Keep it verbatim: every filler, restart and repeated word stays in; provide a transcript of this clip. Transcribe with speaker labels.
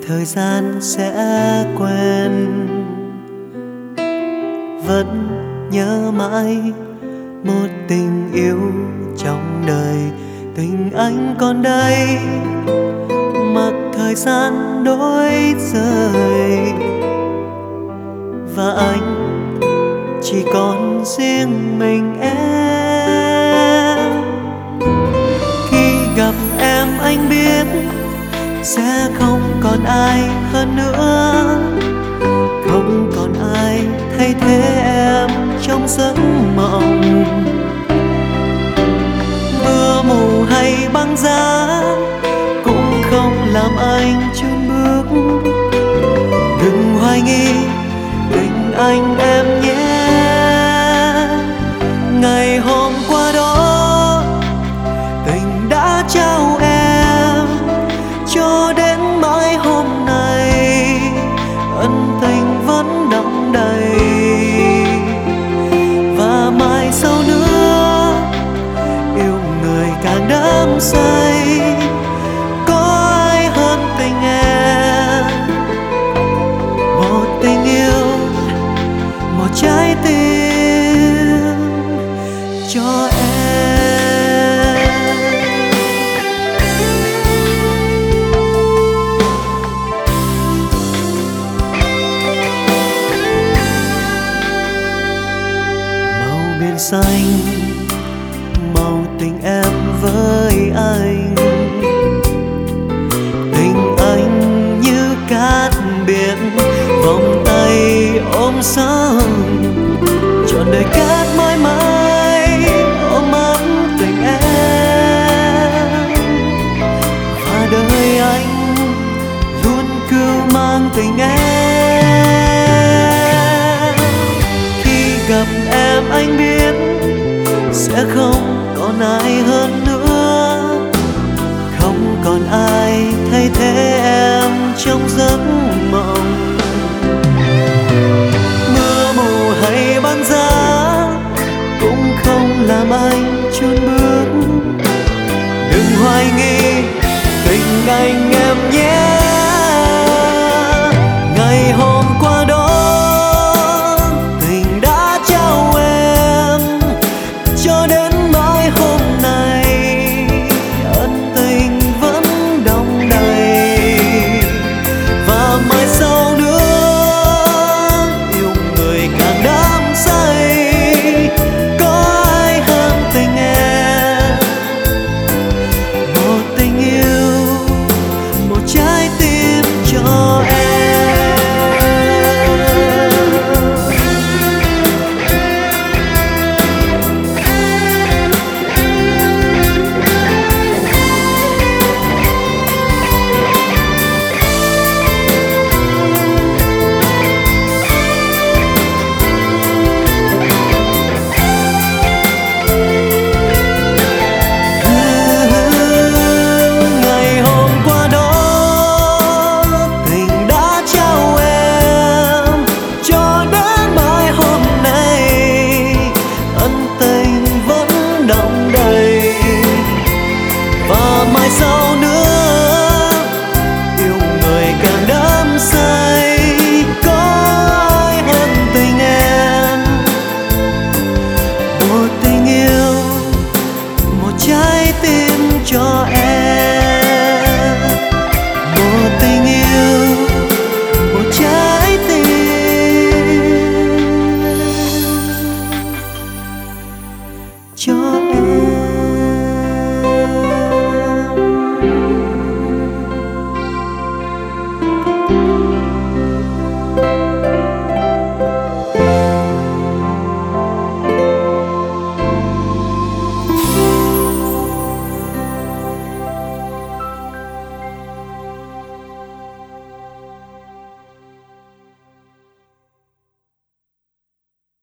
Speaker 1: thời gian sẽ quen. Vẫn nhớ mãi một tình yêu trong đời, tình anh còn đây mặc thời gian đổi rời, và anh chỉ còn riêng mình em. Khi gặp em anh biết sẽ không còn ai hơn nữa, không còn ai thay thế em trong giấc mộng. Mưa mù hay băng giá cũng không làm anh chùn bước. Đừng hoài nghi tình anh em nhé. Ngày hôm qua đó tình đã trao em, cho đến mãi hôm nay ân tình vẫn đong đầy. Và mai sau nữa yêu người càng đắm say, có ai hơn tình em. Một tình yêu, một trái tim cho em. Màu biển xanh, màu tình em với anh. Tình anh như cát biển, vòng tay ôm sóng trọn đời cát mãi mãi ôm ấp tình em. Và đời anh luôn cưu mang tình em. Khi gặp em anh biết sẽ không còn ai hơn nữa, không còn ai thay thế em trong giấc mộng. Mưa mù hay băng giá cũng không làm anh chùn bước. Đừng hoài nghi tình anh em nhé. Ngày hôm